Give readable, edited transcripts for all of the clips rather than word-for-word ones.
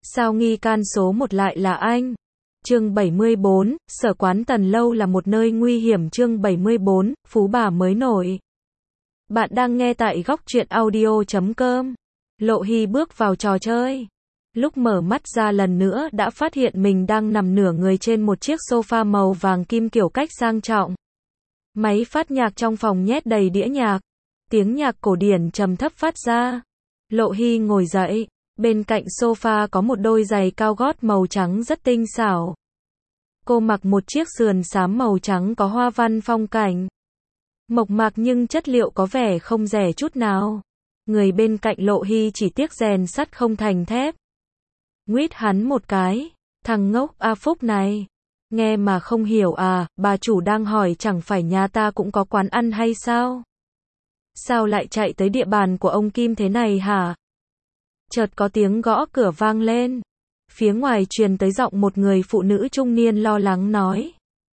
Sao nghi can số một lại là anh? Chương 74, sở quán Tần Lâu là một nơi nguy hiểm. Chương 74, phú bà mới nổi. Bạn đang nghe tại góc truyện audio.com. Lộ Hy bước vào trò chơi. Lúc mở mắt ra lần nữa đã phát hiện mình đang nằm nửa người trên một chiếc sofa màu vàng kim kiểu cách sang trọng. Máy phát nhạc trong phòng nhét đầy đĩa nhạc. Tiếng nhạc cổ điển trầm thấp phát ra. Lộ Hy ngồi dậy. Bên cạnh sofa có một đôi giày cao gót màu trắng rất tinh xảo. Cô mặc một chiếc sườn xám màu trắng có hoa văn phong cảnh. Mộc mạc nhưng chất liệu có vẻ không rẻ chút nào. Người bên cạnh Lộ Hy chỉ tiếc rèn sắt không thành thép. Nguýt hắn một cái. Thằng ngốc A Phúc này. Nghe mà không hiểu à, bà chủ đang hỏi chẳng phải nhà ta cũng có quán ăn hay sao? Sao lại chạy tới địa bàn của ông Kim thế này hả? Chợt có tiếng gõ cửa vang lên. Phía ngoài truyền tới giọng một người phụ nữ trung niên lo lắng nói.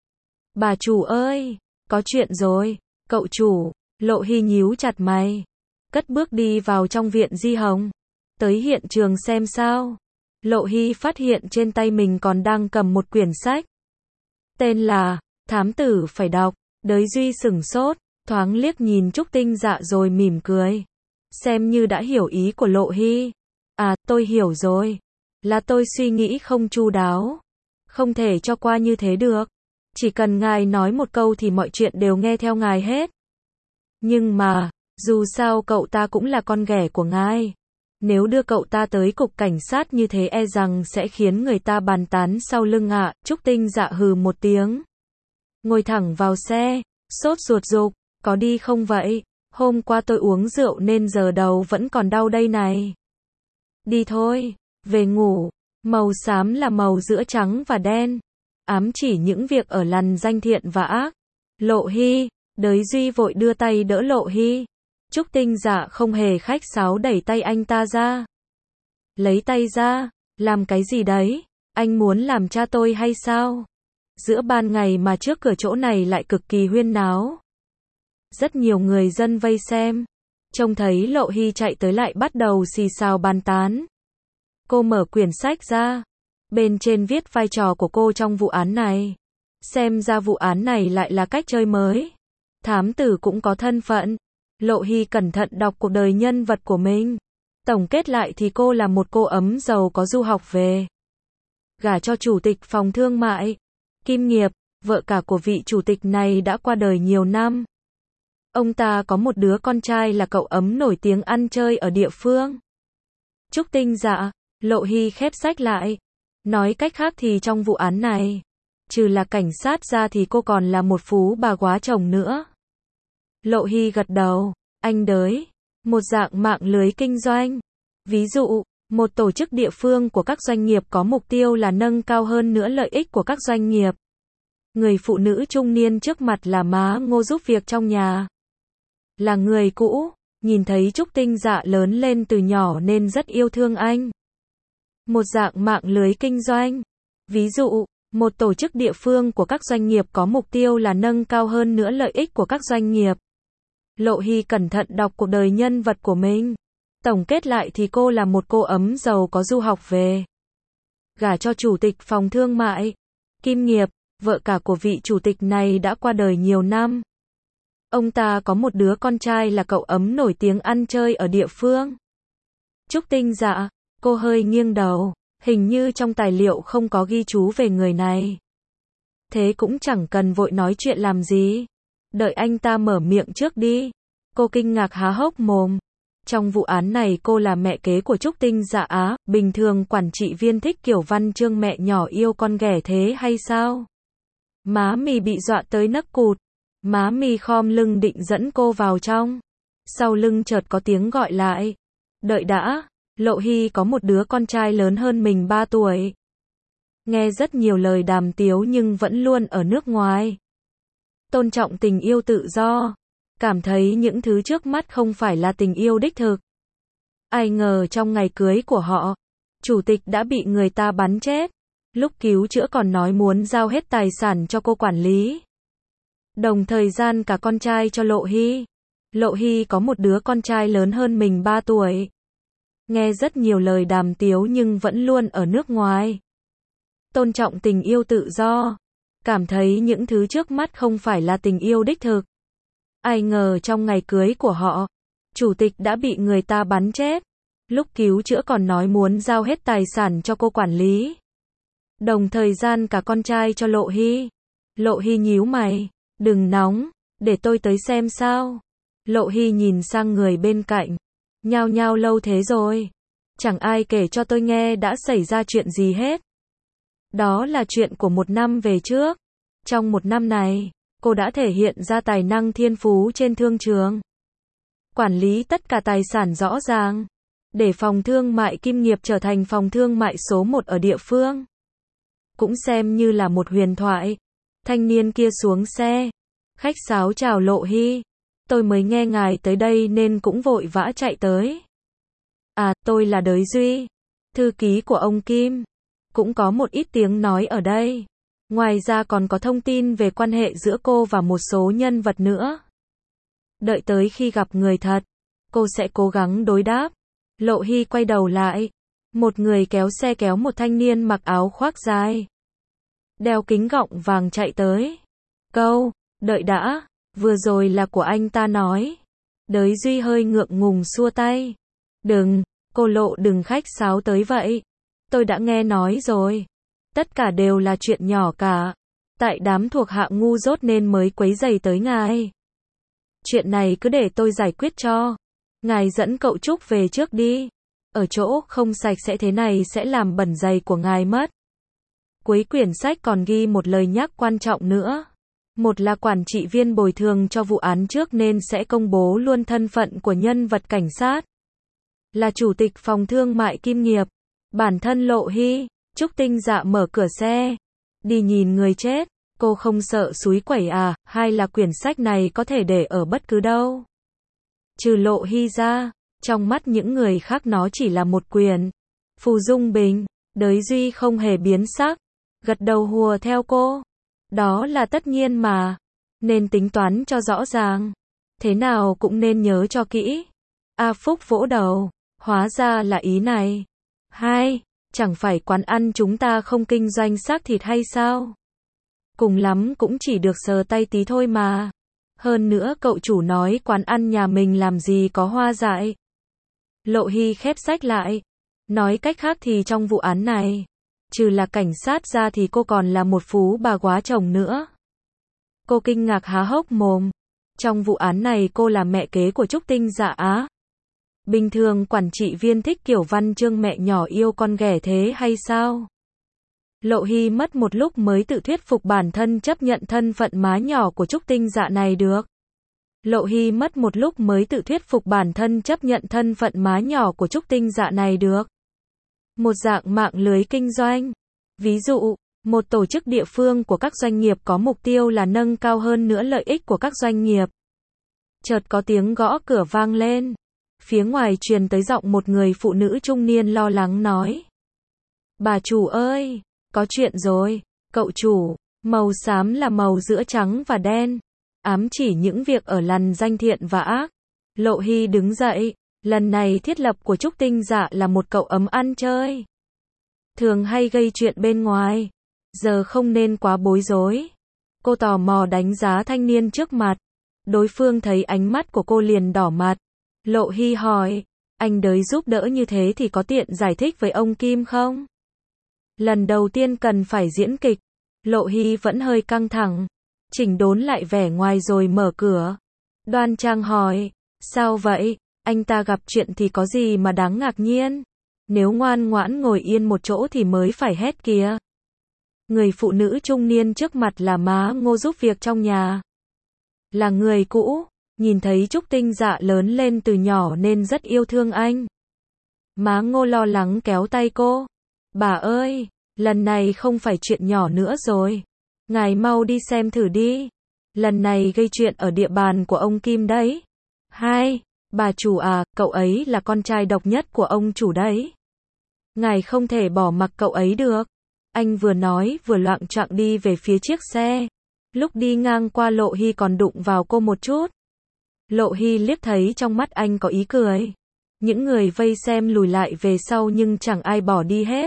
Bà chủ ơi, có chuyện rồi, cậu chủ. Lộ Hy nhíu chặt mày. Cất bước đi vào trong viện Di Hồng. Tới hiện trường xem sao. Lộ Hy phát hiện trên tay mình còn đang cầm một quyển sách. Tên là, Thám tử phải đọc. Đới Duy sửng sốt, thoáng liếc nhìn Trúc Tinh Dạ rồi mỉm cười. Xem như đã hiểu ý của Lộ Hy. À, tôi hiểu rồi. Là tôi suy nghĩ không chu đáo. Không thể cho qua như thế được. Chỉ cần ngài nói một câu thì mọi chuyện đều nghe theo ngài hết. Nhưng mà, dù sao cậu ta cũng là con ghẻ của ngài. Nếu đưa cậu ta tới cục cảnh sát như thế e rằng sẽ khiến người ta bàn tán sau lưng ạ. Trúc Tinh Dạ hừ một tiếng. Ngồi thẳng vào xe, sốt ruột dục, có đi không vậy? Hôm qua tôi uống rượu nên giờ đầu vẫn còn đau đây này. Đi thôi, về ngủ. Màu xám là màu giữa trắng và đen. Ám chỉ những việc ở lằn danh thiện và ác. Lộ Hy, Đới Duy vội đưa tay đỡ Lộ Hy. Trúc Tinh Dạ không hề khách sáo đẩy tay anh ta ra. Lấy tay ra, làm cái gì đấy? Anh muốn làm cha tôi hay sao? Giữa ban ngày mà trước cửa chỗ này lại cực kỳ huyên náo. Rất nhiều người dân vây xem. Trông thấy Lộ Hy chạy tới lại bắt đầu xì xào bàn tán. Cô mở quyển sách ra. Bên trên viết vai trò của cô trong vụ án này. Xem ra vụ án này lại là cách chơi mới. Thám tử cũng có thân phận. Lộ Hy cẩn thận đọc cuộc đời nhân vật của mình. Tổng kết lại thì cô là một cô ấm giàu có du học về. Gả cho chủ tịch phòng thương mại. Kim Nghiệp, vợ cả của vị chủ tịch này đã qua đời nhiều năm. Ông ta có một đứa con trai là cậu ấm nổi tiếng ăn chơi ở địa phương. Trúc Tinh Dạ, Lộ Hy khép sách lại. Nói cách khác thì trong vụ án này, trừ là cảnh sát ra thì cô còn là một phú bà quá chồng nữa. Lộ Hy gật đầu, anh Đới, một dạng mạng lưới kinh doanh. Ví dụ, một tổ chức địa phương của các doanh nghiệp có mục tiêu là nâng cao hơn nữa lợi ích của các doanh nghiệp. Người phụ nữ trung niên trước mặt là má Ngô giúp việc trong nhà. Là người cũ, nhìn thấy Trúc Tinh Dạ lớn lên từ nhỏ nên rất yêu thương anh. Một dạng mạng lưới kinh doanh. Ví dụ, một tổ chức địa phương của các doanh nghiệp có mục tiêu là nâng cao hơn nữa lợi ích của các doanh nghiệp. Lộ Hy cẩn thận đọc cuộc đời nhân vật của mình. Tổng kết lại thì cô là một cô ấm giàu có du học về. Gả cho chủ tịch phòng thương mại. Kim Nghiệp, vợ cả của vị chủ tịch này đã qua đời nhiều năm. Ông ta có một đứa con trai là cậu ấm nổi tiếng ăn chơi ở địa phương. Trúc Tinh Dạ, cô hơi nghiêng đầu, hình như trong tài liệu không có ghi chú về người này. Thế cũng chẳng cần vội nói chuyện làm gì. Đợi anh ta mở miệng trước đi. Cô kinh ngạc há hốc mồm. Trong vụ án này cô là mẹ kế của Trúc Tinh Dạ á, bình thường quản trị viên thích kiểu văn chương mẹ nhỏ yêu con ghẻ thế hay sao? Má mì bị dọa tới nấc cụt. Má mì khom lưng định dẫn cô vào trong. Sau lưng chợt có tiếng gọi lại. Đợi đã, Lộ Hy có một đứa con trai lớn hơn mình 3 tuổi. Nghe rất nhiều lời đàm tiếu nhưng vẫn luôn ở nước ngoài. Tôn trọng tình yêu tự do. Cảm thấy những thứ trước mắt không phải là tình yêu đích thực. Ai ngờ trong ngày cưới của họ, chủ tịch đã bị người ta bắn chết. Lúc cứu chữa còn nói muốn giao hết tài sản cho cô quản lý. Đồng thời gian cả con trai cho Lộ Hy. Lộ Hy có một đứa con trai lớn hơn mình 3 tuổi. nghe rất nhiều lời đàm tiếu nhưng vẫn luôn ở nước ngoài. Tôn trọng tình yêu tự do, cảm thấy những thứ trước mắt không phải là tình yêu đích thực. Ai ngờ trong ngày cưới của họ, chủ tịch đã bị người ta bắn chết. Lúc cứu chữa còn nói muốn giao hết tài sản cho cô quản lý. Đồng thời gian cả con trai cho Lộ Hy. Lộ Hy nhíu mày, đừng nóng, để tôi tới xem sao. Lộ Hy nhìn sang người bên cạnh, nhao nhao lâu thế rồi. Chẳng ai kể cho tôi nghe đã xảy ra chuyện gì hết. Đó là chuyện của 1 năm về trước. Trong 1 năm này, cô đã thể hiện ra tài năng thiên phú trên thương trường. Quản lý tất cả tài sản rõ ràng, để phòng thương mại Kim Nghiệp trở thành phòng thương mại số 1 ở địa phương. Cũng xem như là một huyền thoại. Thanh niên kia xuống xe, khách sáo chào Lộ Hy. Tôi mới nghe ngài tới đây nên cũng vội vã chạy tới. À, tôi là Đới Duy, thư ký của ông Kim. Cũng có một ít tiếng nói ở đây. Ngoài ra còn có thông tin về quan hệ giữa cô và một số nhân vật nữa. Đợi tới khi gặp người thật, cô sẽ cố gắng đối đáp. Lộ Hy quay đầu lại. Một người kéo xe kéo một thanh niên mặc áo khoác dài, đeo kính gọng vàng chạy tới. Câu, đợi đã, vừa rồi là của anh ta nói. Đới Duy hơi ngượng ngùng xua tay. Đừng, cô Lộ đừng khách sáo tới vậy. Tôi đã nghe nói rồi. Tất cả đều là chuyện nhỏ cả. Tại đám thuộc hạ ngu dốt nên mới quấy rầy tới ngài. Chuyện này cứ để tôi giải quyết cho. Ngài dẫn cậu Trúc về trước đi. Ở chỗ không sạch sẽ thế này sẽ làm bẩn giày của ngài mất. Cuối quyển sách còn ghi một lời nhắc quan trọng nữa. Một là quản trị viên bồi thường cho vụ án trước nên sẽ công bố luôn thân phận của nhân vật cảnh sát. Là chủ tịch phòng thương mại Kim Nghiệp. Bản thân Lộ Hy, Trúc Tinh Dạ mở cửa xe. Đi nhìn người chết. Cô không sợ xúi quẩy à, hay là quyển sách này có thể để ở bất cứ đâu. Trừ Lộ Hy ra, trong mắt những người khác nó chỉ là một quyển. Phù dung bình, Đới Duy không hề biến sắc. Gật đầu hùa theo cô. Đó là tất nhiên mà. Nên tính toán cho rõ ràng. Thế nào cũng nên nhớ cho kỹ. A Phúc vỗ đầu. Hóa ra là ý này. Hai, chẳng phải quán ăn chúng ta không kinh doanh xác thịt hay sao? Cùng lắm cũng chỉ được sờ tay tí thôi mà. Hơn nữa cậu chủ nói quán ăn nhà mình làm gì có hoa dại. Lộ Hy khép sách lại. Nói cách khác thì trong vụ án này, trừ là cảnh sát ra thì cô còn là một phú bà quá chồng nữa. Cô kinh ngạc há hốc mồm. Trong vụ án này cô là mẹ kế của Trúc Tinh Dạ á. Bình thường quản trị viên thích kiểu văn chương mẹ nhỏ yêu con ghẻ thế hay sao? Lộ Hy mất một lúc mới tự thuyết phục bản thân chấp nhận thân phận má nhỏ của Trúc Tinh Dạ này được. Lộ Hy mất một lúc mới tự thuyết phục bản thân chấp nhận thân phận má nhỏ của Trúc Tinh Dạ này được. Một dạng mạng lưới kinh doanh. Ví dụ, một tổ chức địa phương của các doanh nghiệp có mục tiêu là nâng cao hơn nữa lợi ích của các doanh nghiệp. Chợt có tiếng gõ cửa vang lên. Phía ngoài truyền tới giọng một người phụ nữ trung niên lo lắng nói. Bà chủ ơi, có chuyện rồi, cậu chủ. Màu xám là màu giữa trắng và đen. Ám chỉ những việc ở lằn danh thiện và ác. Lộ Hy đứng dậy. Lần này thiết lập của Trúc Tinh Dạ là một cậu ấm ăn chơi. Thường hay gây chuyện bên ngoài. Giờ không nên quá bối rối. Cô tò mò đánh giá thanh niên trước mặt. Đối phương thấy ánh mắt của cô liền đỏ mặt. Lộ Hy hỏi. Anh Đới giúp đỡ như thế thì có tiện giải thích với ông Kim không? Lần đầu tiên cần phải diễn kịch. Lộ Hy vẫn hơi căng thẳng. Chỉnh đốn lại vẻ ngoài rồi mở cửa. Đoan trang hỏi. Sao vậy? Anh ta gặp chuyện thì có gì mà đáng ngạc nhiên? Nếu ngoan ngoãn ngồi yên một chỗ thì mới phải hét kìa. Người phụ nữ trung niên trước mặt là má Ngô giúp việc trong nhà. Là người cũ, nhìn thấy Trúc Tinh Dạ lớn lên từ nhỏ nên rất yêu thương anh. Má Ngô lo lắng kéo tay cô. Bà ơi, lần này không phải chuyện nhỏ nữa rồi. Ngài mau đi xem thử đi. Lần này gây chuyện ở địa bàn của ông Kim đấy. Hai, bà chủ à, cậu ấy là con trai độc nhất của ông chủ đấy. Ngài không thể bỏ mặc cậu ấy được. Anh vừa nói vừa loạng choạng đi về phía chiếc xe. Lúc đi ngang qua Lộ Hy còn đụng vào cô một chút. Lộ Hy liếc thấy trong mắt anh có ý cười. Những người vây xem lùi lại về sau nhưng chẳng ai bỏ đi hết.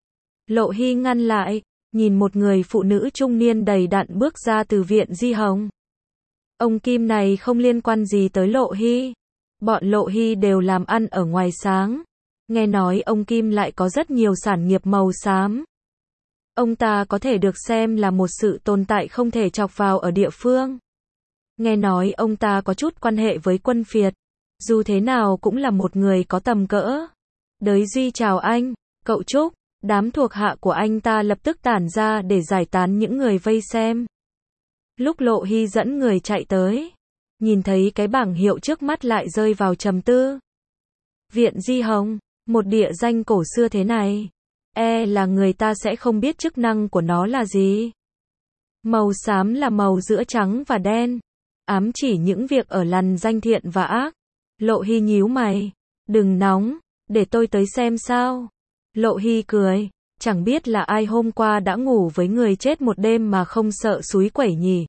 Lộ Hy ngăn lại, nhìn một người phụ nữ trung niên đầy đặn bước ra từ viện Di Hồng. Ông Kim này không liên quan gì tới Lộ Hy. Bọn Lộ Hy đều làm ăn ở ngoài sáng. Nghe nói ông Kim lại có rất nhiều sản nghiệp màu xám. Ông ta có thể được xem là một sự tồn tại không thể chọc vào ở địa phương. Nghe nói ông ta có chút quan hệ với quân phiệt. Dù thế nào cũng là một người có tầm cỡ. Đới Duy chào anh, cậu Trúc. Đám thuộc hạ của anh ta lập tức tản ra để giải tán những người vây xem. Lúc Lộ Hy dẫn người chạy tới, nhìn thấy cái bảng hiệu trước mắt lại rơi vào trầm tư. Viện Di Hồng, một địa danh cổ xưa thế này, là người ta sẽ không biết chức năng của nó là gì. Màu xám là màu giữa trắng và đen, ám chỉ những việc ở lằn danh thiện và ác. Lộ Hy nhíu mày, đừng nóng, để tôi tới xem sao. Lộ Hy cười, chẳng biết là ai hôm qua đã ngủ với người chết một đêm mà không sợ xúi quẩy nhỉ.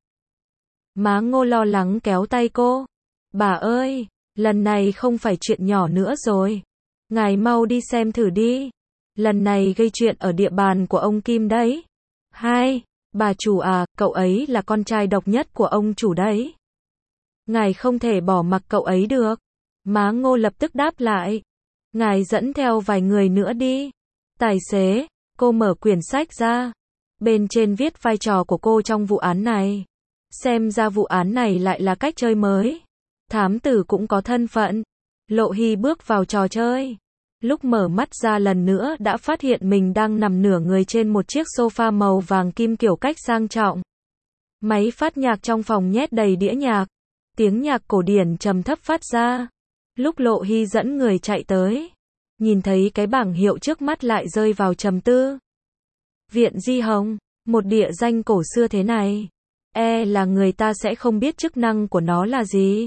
Má Ngô lo lắng kéo tay cô. Bà ơi, lần này không phải chuyện nhỏ nữa rồi. Ngài mau đi xem thử đi. Lần này gây chuyện ở địa bàn của ông Kim đấy. Hai, bà chủ à, cậu ấy là con trai độc nhất của ông chủ đấy. Ngài không thể bỏ mặc cậu ấy được. Má Ngô lập tức đáp lại. Ngài dẫn theo vài người nữa đi. Tài xế, cô mở quyển sách ra. Bên trên viết vai trò của cô trong vụ án này. Xem ra vụ án này lại là cách chơi mới. Thám tử cũng có thân phận. Lộ Hy bước vào trò chơi. Lúc mở mắt ra lần nữa đã phát hiện mình đang nằm nửa người trên một chiếc sofa màu vàng kim kiểu cách sang trọng. Máy phát nhạc trong phòng nhét đầy đĩa nhạc. Tiếng nhạc cổ điển trầm thấp phát ra. Lúc Lộ Hy dẫn người chạy tới, nhìn thấy cái bảng hiệu trước mắt lại rơi vào trầm tư. Viện Di Hồng, một địa danh cổ xưa thế này, là người ta sẽ không biết chức năng của nó là gì.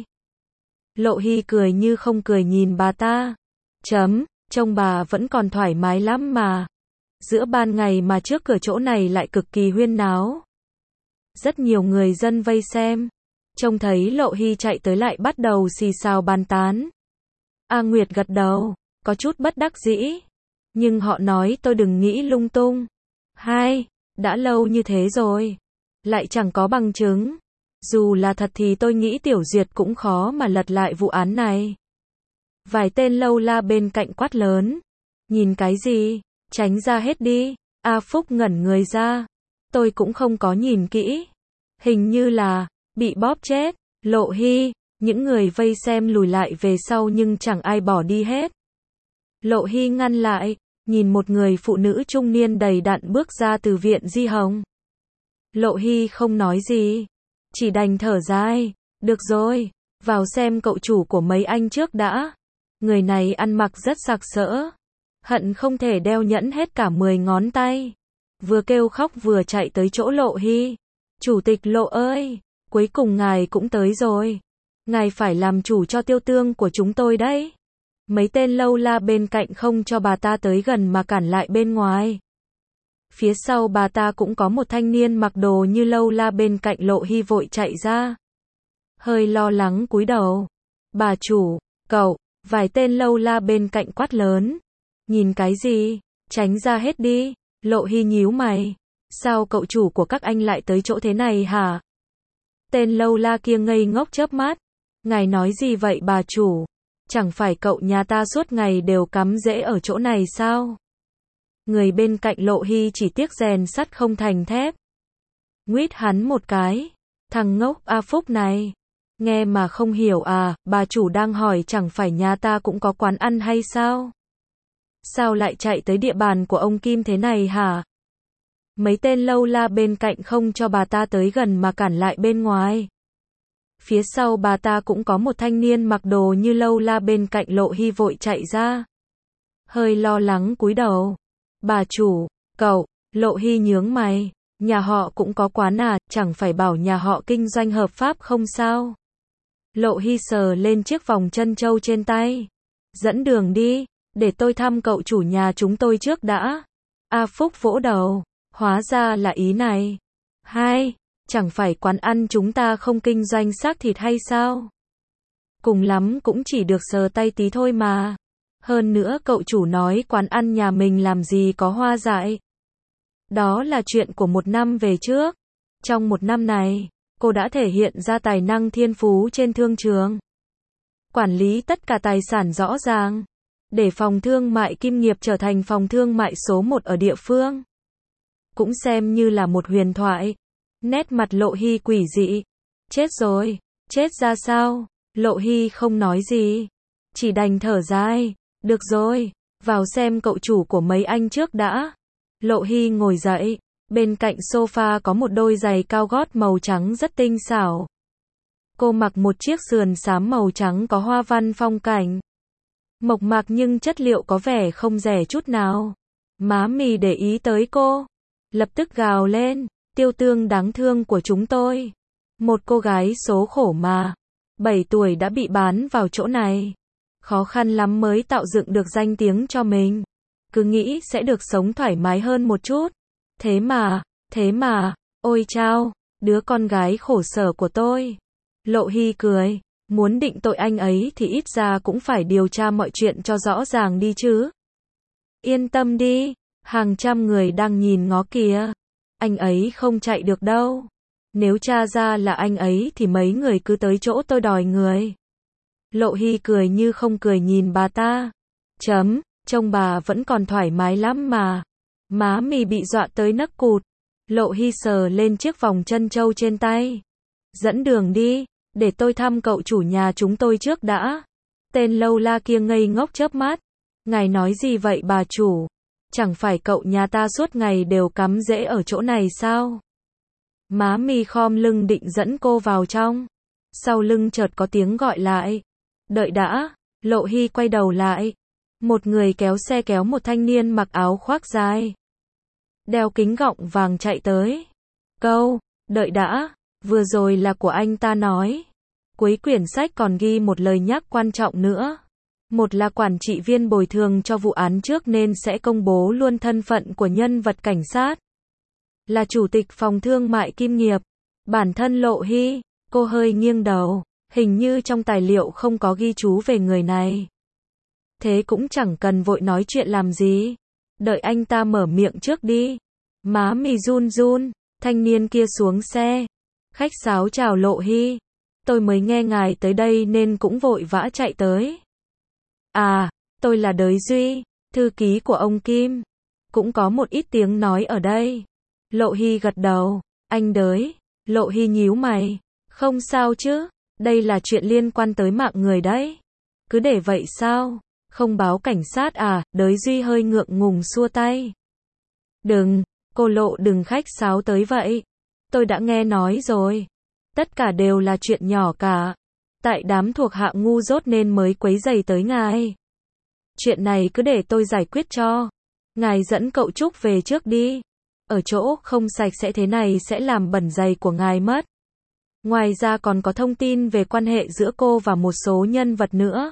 Lộ Hy cười như không cười nhìn bà ta. Trông bà vẫn còn thoải mái lắm mà. Giữa ban ngày mà trước cửa chỗ này lại cực kỳ huyên náo. Rất nhiều người dân vây xem. Trông thấy Lộ Hy chạy tới lại bắt đầu xì xào bàn tán. A Nguyệt gật đầu, có chút bất đắc dĩ. Nhưng họ nói tôi đừng nghĩ lung tung. Hai, đã lâu như thế rồi. Lại chẳng có bằng chứng. Dù là thật thì tôi nghĩ Tiểu Duyệt cũng khó mà lật lại vụ án này. Vài tên lâu la bên cạnh quát lớn. Nhìn cái gì? Tránh ra hết đi. A Phúc ngẩn người ra. Tôi cũng không có nhìn kỹ. Hình như là bị bóp chết. Lộ Hy, những người vây xem lùi lại về sau nhưng chẳng ai bỏ đi hết. Lộ Hy ngăn lại, nhìn một người phụ nữ trung niên đầy đặn bước ra từ viện Di Hồng. Lộ Hy không nói gì, chỉ đành thở dài. Được rồi, vào xem cậu chủ của mấy anh trước đã. Người này ăn mặc rất sặc sỡ, hận không thể đeo nhẫn hết cả 10 ngón tay. Vừa kêu khóc vừa chạy tới chỗ Lộ Hy. Chủ tịch Lộ ơi, cuối cùng ngài cũng tới rồi. Ngài phải làm chủ cho tiêu tương của chúng tôi đấy. Mấy tên lâu la bên cạnh không cho bà ta tới gần mà cản lại bên ngoài. Phía sau bà ta cũng có một thanh niên mặc đồ như lâu la bên cạnh Lộ Hy vội chạy ra. Hơi lo lắng cúi đầu. Bà chủ, cậu, vài tên lâu la bên cạnh quát lớn. Nhìn cái gì? Tránh ra hết đi. Lộ Hy nhíu mày. Sao cậu chủ của các anh lại tới chỗ thế này hả? Tên lâu la kia ngây ngốc chớp mắt. Ngài nói gì vậy bà chủ? Chẳng phải cậu nhà ta suốt ngày đều cắm rễ ở chỗ này sao? Người bên cạnh Lộ Hy chỉ tiếc rèn sắt không thành thép. Nguýt hắn một cái. Thằng ngốc A Phúc này. Nghe mà không hiểu à, bà chủ đang hỏi chẳng phải nhà ta cũng có quán ăn hay sao? Sao lại chạy tới địa bàn của ông Kim thế này hả? Mấy tên lâu la bên cạnh không cho bà ta tới gần mà cản lại bên ngoài. Phía sau bà ta cũng có một thanh niên mặc đồ như lâu la bên cạnh Lộ Hy vội chạy ra. Hơi lo lắng cúi đầu. Bà chủ, cậu, Lộ Hy nhướng mày. Nhà họ cũng có quán à, chẳng phải bảo nhà họ kinh doanh hợp pháp không sao? Lộ Hy sờ lên chiếc vòng chân châu trên tay. Dẫn đường đi, để tôi thăm cậu chủ nhà chúng tôi trước đã. A Phúc vỗ đầu. Hóa ra là ý này. Hai, chẳng phải quán ăn chúng ta không kinh doanh xác thịt hay sao? Cùng lắm cũng chỉ được sờ tay tí thôi mà. Hơn nữa cậu chủ nói quán ăn nhà mình làm gì có hoa dại. Đó là chuyện của 1 năm về trước. Trong 1 năm này, cô đã thể hiện ra tài năng thiên phú trên thương trường. Quản lý tất cả tài sản rõ ràng. Để phòng thương mại Kim Nghiệp trở thành phòng thương mại số 1 ở địa phương. Cũng xem như là một huyền thoại. Nét mặt Lộ Hy quỷ dị. Chết rồi. Chết ra sao? Lộ Hy không nói gì. Chỉ đành thở dài. Được rồi. Vào xem cậu chủ của mấy anh trước đã. Lộ Hy ngồi dậy. Bên cạnh sofa có một đôi giày cao gót màu trắng rất tinh xảo. Cô mặc một chiếc sườn xám màu trắng có hoa văn phong cảnh. Mộc mạc nhưng chất liệu có vẻ không rẻ chút nào. Má mì để ý tới cô. Lập tức gào lên. Tiêu Tương đáng thương của chúng tôi. Một cô gái số khổ mà. 7 tuổi đã bị bán vào chỗ này. Khó khăn lắm mới tạo dựng được danh tiếng cho mình. Cứ nghĩ sẽ được sống thoải mái hơn một chút. Thế mà, ôi chao, đứa con gái khổ sở của tôi. Lộ Hy cười. Muốn định tội anh ấy thì ít ra cũng phải điều tra mọi chuyện cho rõ ràng đi chứ. Yên tâm đi, hàng trăm người đang nhìn ngó kìa. Anh ấy không chạy được đâu. Nếu tra ra là anh ấy thì mấy người cứ tới chỗ tôi đòi người. Lộ Hy cười như không cười nhìn bà ta. Trông bà vẫn còn thoải mái lắm mà. Má mì bị dọa tới nấc cụt. Lộ Hy sờ lên chiếc vòng chân châu trên tay. Dẫn đường đi, để tôi thăm cậu chủ nhà chúng tôi trước đã. Tên lâu la kia ngây ngốc chớp mắt. Ngài nói gì vậy bà chủ? Chẳng phải cậu nhà ta suốt ngày đều cắm rễ ở chỗ này sao? Má mì khom lưng định dẫn cô vào trong. Sau lưng chợt có tiếng gọi lại. Đợi đã. Lộ Hy quay đầu lại. Một người kéo xe kéo một thanh niên mặc áo khoác dài. Đeo kính gọng vàng chạy tới. Đợi đã. Vừa rồi là của anh ta nói. Cuối quyển sách còn ghi một lời nhắc quan trọng nữa. Một là quản trị viên bồi thường cho vụ án trước nên sẽ công bố luôn thân phận của nhân vật cảnh sát. Là chủ tịch phòng thương mại Kim Nghiệp. Bản thân Lộ Hy, cô hơi nghiêng đầu. Hình như trong tài liệu không có ghi chú về người này. Thế cũng chẳng cần vội nói chuyện làm gì. Đợi anh ta mở miệng trước đi. Má mì run run. Thanh niên kia xuống xe. Khách sáo chào Lộ Hy. Tôi mới nghe ngài tới đây nên cũng vội vã chạy tới. À, tôi là Đới Duy, thư ký của ông Kim. Cũng có một ít tiếng nói ở đây. Lộ Hy gật đầu. Anh Đới. Lộ Hy nhíu mày. Không sao chứ, đây là chuyện liên quan tới mạng người đấy. Cứ để vậy sao? Không báo cảnh sát à? Đới Duy hơi ngượng ngùng xua tay. Đừng, cô Lộ đừng khách sáo tới vậy. Tôi đã nghe nói rồi. Tất cả đều là chuyện nhỏ cả. Tại đám thuộc hạ ngu dốt nên mới quấy rầy tới ngài. Chuyện này cứ để tôi giải quyết cho. Ngài dẫn cậu Trúc về trước đi. Ở chỗ không sạch sẽ thế này sẽ làm bẩn giày của ngài mất. Ngoài ra còn có thông tin về quan hệ giữa cô và một số nhân vật nữa.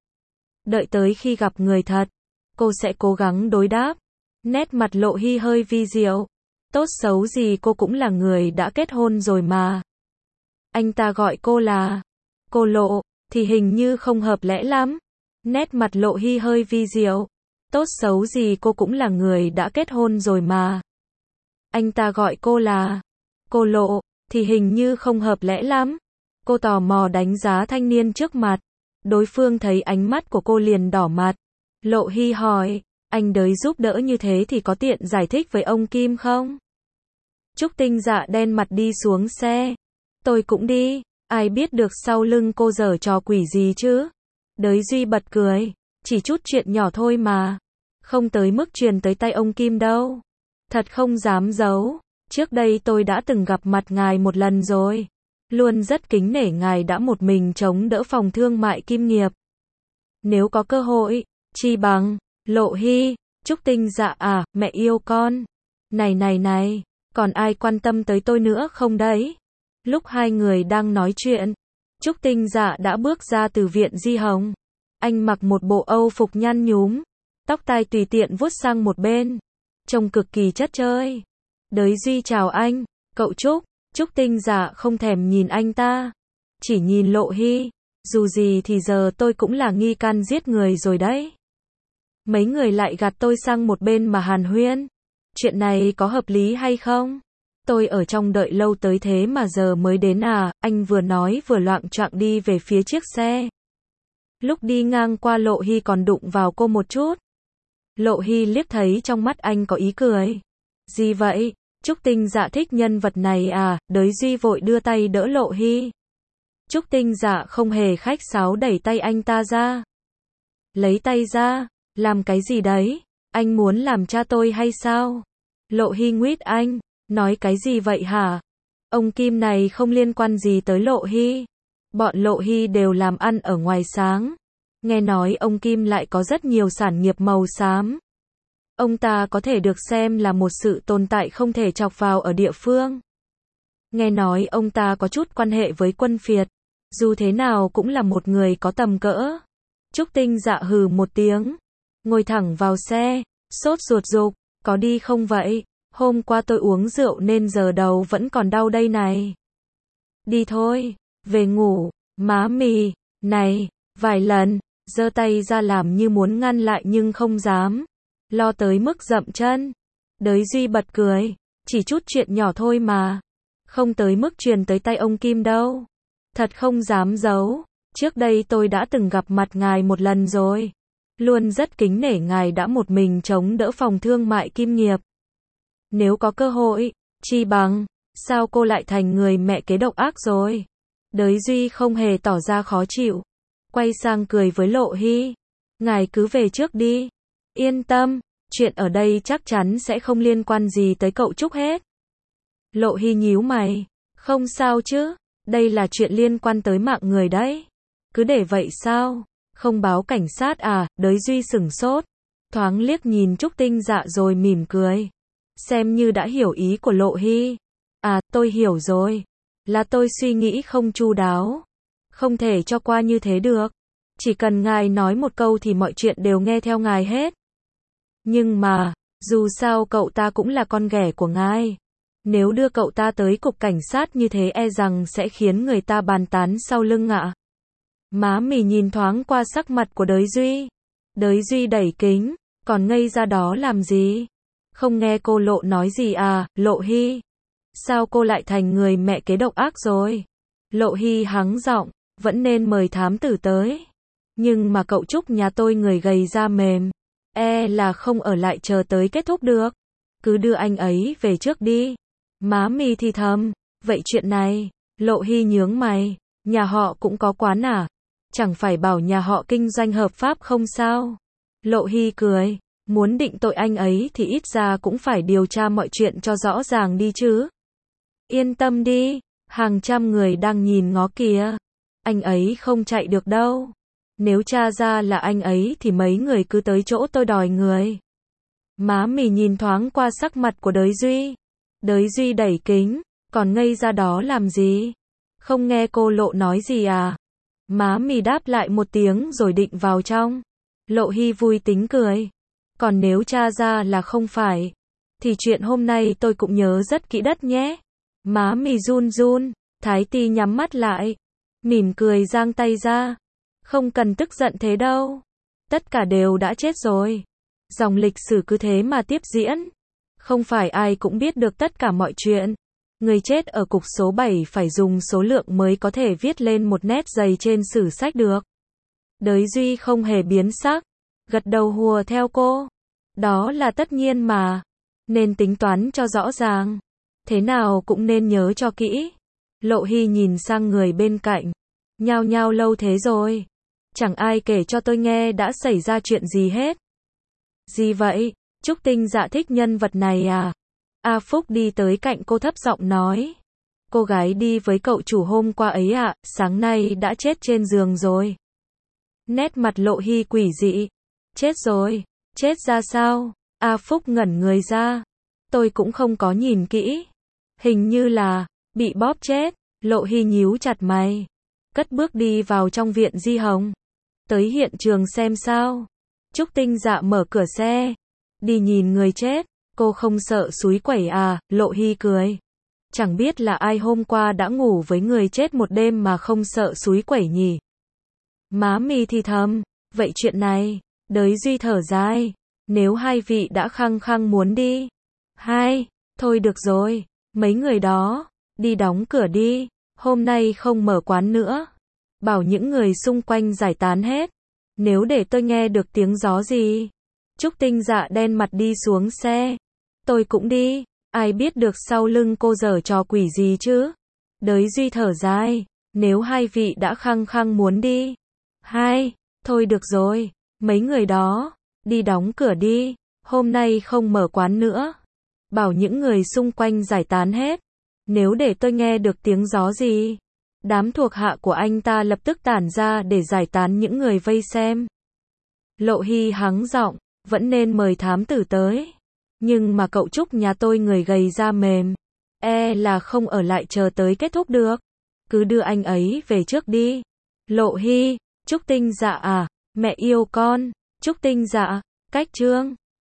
Đợi tới khi gặp người thật, cô sẽ cố gắng đối đáp. Nét mặt Lộ Hy hơi vi diệu. Tốt xấu gì cô cũng là người đã kết hôn rồi mà. Anh ta gọi cô là cô Lộ, thì hình như không hợp lẽ lắm. Nét mặt Lộ Hy hơi vi diệu. Tốt xấu gì cô cũng là người đã kết hôn rồi mà. Anh ta gọi cô là cô Lộ, thì hình như không hợp lẽ lắm. Cô tò mò đánh giá thanh niên trước mặt. Đối phương thấy ánh mắt của cô liền đỏ mặt. Lộ Hy hỏi, anh Đới giúp đỡ như thế thì có tiện giải thích với ông Kim không? Trúc Tinh Dạ đen mặt đi xuống xe. Tôi cũng đi, ai biết được sau lưng cô giở trò quỷ gì chứ? Đới Duy bật cười, chỉ chút chuyện nhỏ thôi mà. Không tới mức truyền tới tay ông Kim đâu. Thật không dám giấu, trước đây tôi đã từng gặp mặt ngài một lần rồi. Luôn rất kính nể ngài đã một mình chống đỡ phòng thương mại Kim Nghiệp. Nếu có cơ hội, chi bằng, Lộ Hy, Trúc Tinh Dạ à, mẹ yêu con. Này, còn ai quan tâm tới tôi nữa không đấy? Lúc hai người đang nói chuyện, Trúc Tinh Dạ đã bước ra từ viện Di Hồng. Anh mặc một bộ âu phục nhăn nhúm, tóc tai tùy tiện vuốt sang một bên, trông cực kỳ chất chơi. Đới Duy chào anh, cậu Trúc. Trúc Tinh Dạ không thèm nhìn anh ta, chỉ nhìn Lộ Hy. Dù gì thì giờ tôi cũng là nghi can giết người rồi đấy. Mấy người lại gạt tôi sang một bên mà hàn huyên. Chuyện này có hợp lý hay không? Tôi ở trong đợi lâu tới thế mà giờ mới đến à? Anh vừa nói vừa loạng choạng đi về phía chiếc xe. Lúc đi ngang qua Lộ Hy còn đụng vào cô một chút. Lộ Hy liếc thấy trong mắt anh có ý cười. Gì vậy? Trúc Tinh Dạ thích nhân vật này à? Đới Duy vội đưa tay đỡ Lộ Hy. Trúc Tinh Dạ không hề khách sáo đẩy tay anh ta ra. Lấy tay ra, làm cái gì đấy? Anh muốn làm cha tôi hay sao? Lộ Hy nguyết anh, nói cái gì vậy hả? Ông Kim này không liên quan gì tới Lộ Hy. Bọn Lộ Hy đều làm ăn ở ngoài sáng. Nghe nói ông Kim lại có rất nhiều sản nghiệp màu xám. Ông ta có thể được xem là một sự tồn tại không thể chọc vào ở địa phương. Nghe nói ông ta có chút quan hệ với quân phiệt. Dù thế nào cũng là một người có tầm cỡ. Trúc Tinh Dạ hừ một tiếng. Ngồi thẳng vào xe. Sốt ruột dục. Có đi không vậy? Hôm qua tôi uống rượu nên giờ đầu vẫn còn đau đây này. Đi thôi. Về ngủ. Má mì. Này. Vài lần. Giơ tay ra làm như muốn ngăn lại nhưng không dám. Lo tới mức dậm chân. Đới Duy bật cười. Chỉ chút chuyện nhỏ thôi mà. Không tới mức truyền tới tay ông Kim đâu. Thật không dám giấu. Trước đây tôi đã từng gặp mặt ngài một lần rồi. Luôn rất kính nể ngài đã một mình chống đỡ phòng thương mại Kim Nghiệp. Nếu có cơ hội, chi bằng, sao cô lại thành người mẹ kế độc ác rồi? Đới Duy không hề tỏ ra khó chịu. Quay sang cười với Lộ Hy. Ngài cứ về trước đi. Yên tâm, chuyện ở đây chắc chắn sẽ không liên quan gì tới cậu Trúc hết. Lộ Hy nhíu mày. Không sao chứ, đây là chuyện liên quan tới mạng người đấy. Cứ để vậy sao? Không báo cảnh sát à? Đới Duy sửng sốt. Thoáng liếc nhìn Trúc Tinh Dạ rồi mỉm cười. Xem như đã hiểu ý của Lộ Hy. À, tôi hiểu rồi. Là tôi suy nghĩ không chu đáo. Không thể cho qua như thế được. Chỉ cần ngài nói một câu thì mọi chuyện đều nghe theo ngài hết. Nhưng mà, dù sao cậu ta cũng là con ghẻ của ngài. Nếu đưa cậu ta tới cục cảnh sát như thế e rằng sẽ khiến người ta bàn tán sau lưng ạ. Má mì nhìn thoáng qua sắc mặt của Đới Duy. Đới Duy đẩy kính, còn ngây ra đó làm gì? Không nghe cô Lộ nói gì à, Lộ Hy? Sao cô lại thành người mẹ kế độc ác rồi? Lộ Hy hắng giọng, vẫn nên mời thám tử tới. Nhưng mà cậu Trúc nhà tôi người gầy da mềm. E là không ở lại chờ tới kết thúc được. Cứ đưa anh ấy về trước đi. Má mì thì thầm, vậy chuyện này, Lộ Hy nhướng mày, nhà họ cũng có quán à? Chẳng phải bảo nhà họ kinh doanh hợp pháp không sao? Lộ Hy cười, muốn định tội anh ấy thì ít ra cũng phải điều tra mọi chuyện cho rõ ràng đi chứ. Yên tâm đi, hàng trăm người đang nhìn ngó kìa. Anh ấy không chạy được đâu. Nếu tra ra là anh ấy thì mấy người cứ tới chỗ tôi đòi người. Má mì nhìn thoáng qua sắc mặt của Đới Duy. Đới Duy đẩy kính, còn ngây ra đó làm gì? Không nghe cô Lộ nói gì à? Má mì đáp lại một tiếng rồi định vào trong. Lộ Hy vui tính cười. Còn nếu tra ra là không phải, thì chuyện hôm nay tôi cũng nhớ rất kỹ đất nhé. Má mì run run, Thái Ti nhắm mắt lại. Mỉm cười giang tay ra. Không cần tức giận thế đâu. Tất cả đều đã chết rồi. Dòng lịch sử cứ thế mà tiếp diễn. Không phải ai cũng biết được tất cả mọi chuyện. Người chết ở cục số 7 phải dùng số lượng mới có thể viết lên một nét dày trên sử sách được. Đới Duy không hề biến sắc. Gật đầu hùa theo cô. Đó là tất nhiên mà. Nên tính toán cho rõ ràng. Thế nào cũng nên nhớ cho kỹ. Lộ Hy nhìn sang người bên cạnh. Nhao nhao lâu thế rồi. Chẳng ai kể cho tôi nghe đã xảy ra chuyện gì hết. Gì vậy? Trúc Tinh Dạ thích nhân vật này à? A Phúc đi tới cạnh cô thấp giọng nói. Cô gái đi với cậu chủ hôm qua ấy ạ, sáng nay đã chết trên giường rồi. Nét mặt Lộ Hy quỷ dị. Chết rồi? Chết ra sao? A Phúc ngẩn người ra. Tôi cũng không có nhìn kỹ. Hình như là bị bóp chết. Lộ Hy nhíu chặt mày. Cất bước đi vào trong viện Di Hồng. Tới hiện trường xem sao. Trúc Tinh Dạ mở cửa xe. Đi nhìn người chết. Cô không sợ xúi quẩy à? Lộ Hy cười. Chẳng biết là ai hôm qua đã ngủ với người chết một đêm mà không sợ xúi quẩy nhỉ? Má mì thì thầm. Vậy chuyện này, Đới Duy thở dài. Nếu hai vị đã khăng khăng muốn đi. Thôi được rồi. Mấy người đó. Đi đóng cửa đi. Hôm nay không mở quán nữa. Bảo những người xung quanh giải tán hết. Nếu để tôi nghe được tiếng gió gì. Trúc Tinh Dạ đen mặt đi xuống xe. Tôi cũng đi. Ai biết được sau lưng cô giở trò quỷ gì chứ. Đới Duy thở dài. Nếu hai vị đã khăng khăng muốn đi. Thôi được rồi. Mấy người đó. Đi đóng cửa đi. Hôm nay không mở quán nữa. Bảo những người xung quanh giải tán hết. Nếu để tôi nghe được tiếng gió gì. Đám thuộc hạ của anh ta lập tức tản ra để giải tán những người vây xem. Lộ Hy hắng giọng. Vẫn nên mời thám tử tới. Nhưng mà cậu Trúc nhà tôi người gầy da mềm. Là không ở lại chờ tới kết thúc được. Cứ đưa anh ấy về trước đi. Lộ Hy. Trúc Tinh Dạ à. Mẹ yêu con. Trúc Tinh Dạ. Cách chương